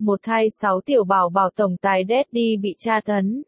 Một thai 6 tiểu bảo bảo tổng tài Daddy bị tra tấn.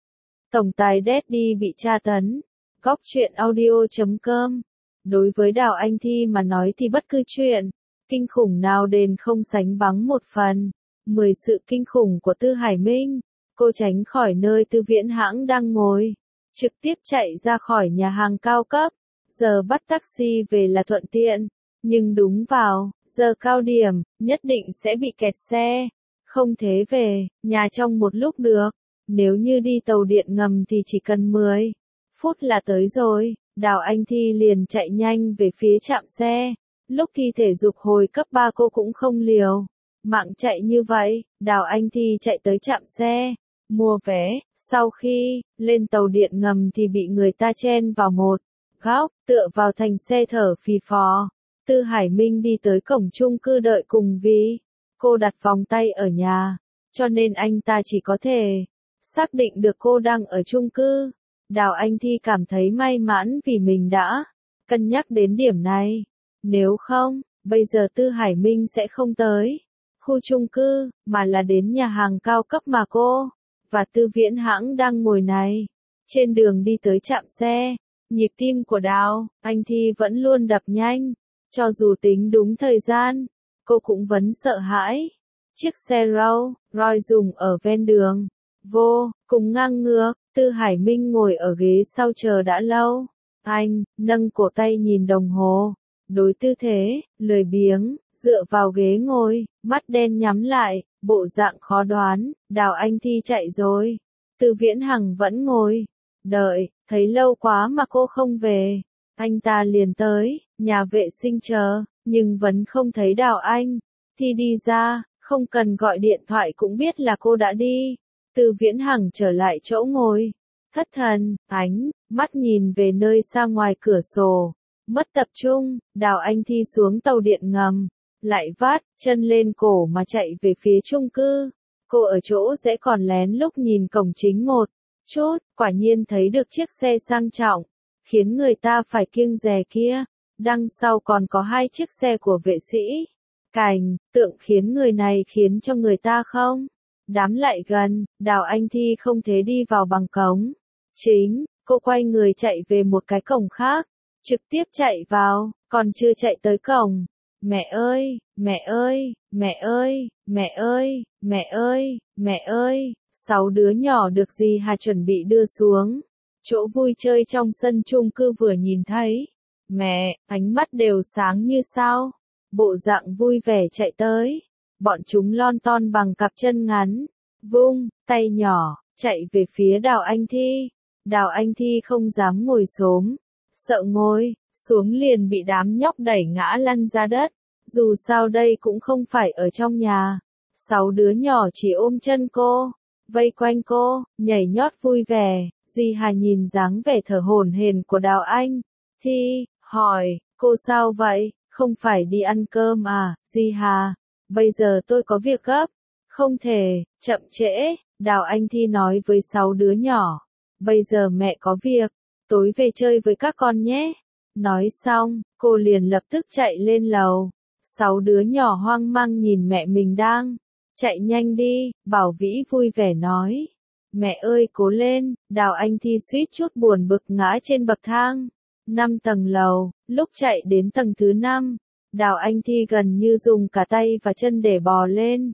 Tổng tài Daddy bị tra tấn. Góc truyện audio.com. Đối với Đào Anh Thi mà nói thì bất cứ chuyện kinh khủng nào đền không sánh bằng một phần 10 sự kinh khủng của Tư Hải Minh. Cô tránh khỏi nơi Tư Viễn Hãng đang ngồi, trực tiếp chạy ra khỏi nhà hàng cao cấp. Giờ bắt taxi về là thuận tiện, nhưng đúng vào giờ cao điểm, nhất định sẽ bị kẹt xe, không thể về nhà trong một lúc được. Nếu như đi tàu điện ngầm thì chỉ cần 10 phút là tới rồi. Đào Anh Thi liền chạy nhanh về phía trạm xe. Lúc thi thể dục hồi cấp 3 cô cũng không liều mạng chạy như vậy. Đào Anh Thi chạy tới trạm xe, mua vé. Sau khi lên tàu điện ngầm thì bị người ta chen vào một góc, tựa vào thành xe thở phì phò. Tư Hải Minh đi tới cổng chung cư đợi cùng vì cô đặt vòng tay ở nhà, cho nên anh ta chỉ có thể xác định được cô đang ở chung cư. Đào Anh Thi cảm thấy may mắn vì mình đã cân nhắc đến điểm này. Nếu không, bây giờ Tư Hải Minh sẽ không tới khu chung cư, mà là đến nhà hàng cao cấp mà cô và Tư Viễn Hãng đang ngồi này. Trên đường đi tới trạm xe, nhịp tim của Đào Anh Thi vẫn luôn đập nhanh. Cho dù tính đúng thời gian, cô cũng vẫn sợ hãi. Chiếc xe Rolls Royce dùng ở ven đường, vô cùng ngang ngược. Tư Hải Minh ngồi ở ghế sau chờ đã lâu. Anh nâng cổ tay nhìn đồng hồ, đối tư thế lười biếng dựa vào ghế ngồi, mắt đen nhắm lại, bộ dạng khó đoán. Đào Anh Thi chạy rồi. Tư Viễn Hằng vẫn ngồi đợi, thấy lâu quá mà cô không về, anh ta liền tới nhà vệ sinh chờ, nhưng vẫn không thấy Đào Anh Thi đi ra. Không cần gọi điện thoại cũng biết là cô đã đi. Tư Viễn Hằng trở lại chỗ ngồi, thất thần, ánh mắt nhìn về nơi xa ngoài cửa sổ, mất tập trung. Đào Anh Thi xuống tàu điện ngầm, lại vắt chân lên cổ mà chạy về phía chung cư. Cô ở chỗ sẽ còn lén lúc nhìn cổng chính một chút, quả nhiên thấy được chiếc xe sang trọng, khiến người ta phải kiêng dè kia. Đằng sau còn có 2 chiếc xe của vệ sĩ cảnh tượng khiến người này khiến cho người ta không đám lại gần. Đào Anh Thi không thể đi vào bằng cổng chính, cô quay người chạy về một cái cổng khác, trực tiếp chạy vào, còn chưa chạy tới cổng. Mẹ ơi, mẹ ơi, mẹ ơi, mẹ ơi, mẹ ơi, mẹ ơi, 6 đứa nhỏ được dì Hà chuẩn bị đưa xuống chỗ vui chơi trong sân chung cư vừa nhìn thấy mẹ, ánh mắt đều sáng như sao, bộ dạng vui vẻ chạy tới. Bọn chúng lon ton bằng cặp chân ngắn, vung tay nhỏ, chạy về phía Đào Anh Thi. Đào Anh Thi không dám ngồi xổm, sợ ngồi xuống liền bị đám nhóc đẩy ngã lăn ra đất. Dù sao đây cũng không phải ở trong nhà. 6 đứa nhỏ chỉ ôm chân cô, vây quanh cô, nhảy nhót vui vẻ. Dì Hà nhìn dáng vẻ thở hổn hển của Đào Anh Thi, hỏi, cô sao vậy, không phải đi ăn cơm à? Dì Hà, bây giờ tôi có việc gấp, không thể chậm trễ. Đào Anh Thi nói với 6 đứa nhỏ, bây giờ mẹ có việc, tối về chơi với các con nhé. Nói xong, cô liền lập tức chạy lên lầu. 6 đứa nhỏ hoang mang nhìn mẹ mình đang chạy nhanh đi. Bảo Vĩ vui vẻ nói, mẹ ơi cố lên. Đào Anh Thi suýt chút buồn bực ngã trên bậc thang 5 tầng lầu. Lúc chạy đến tầng thứ 5, Đào Anh Thi gần như dùng cả tay và chân để bò lên.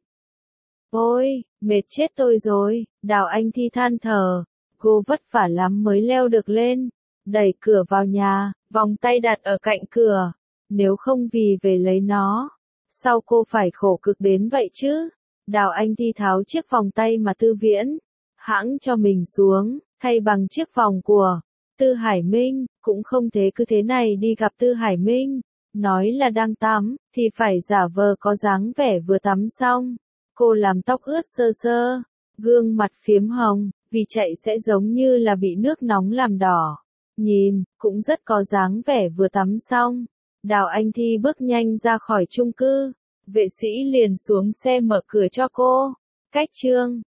Ôi, mệt chết tôi rồi. Đào Anh Thi than thở, cô vất vả lắm mới leo được lên. Đẩy cửa vào nhà, vòng tay đặt ở cạnh cửa. Nếu không vì về lấy nó, sao cô phải khổ cực đến vậy chứ? Đào Anh Thi tháo chiếc vòng tay mà Tư Viễn Hãng cho mình xuống, thay bằng chiếc vòng của Tư Hải Minh. Cũng không thể cứ thế này đi gặp Tư Hải Minh, nói là đang tắm, thì phải giả vờ có dáng vẻ vừa tắm xong. Cô làm tóc ướt sơ sơ, gương mặt phiếm hồng, vì chạy sẽ giống như là bị nước nóng làm đỏ. Nhìn, cũng rất có dáng vẻ vừa tắm xong. Đào Anh Thi bước nhanh ra khỏi chung cư. Vệ sĩ liền xuống xe mở cửa cho cô. Cách chương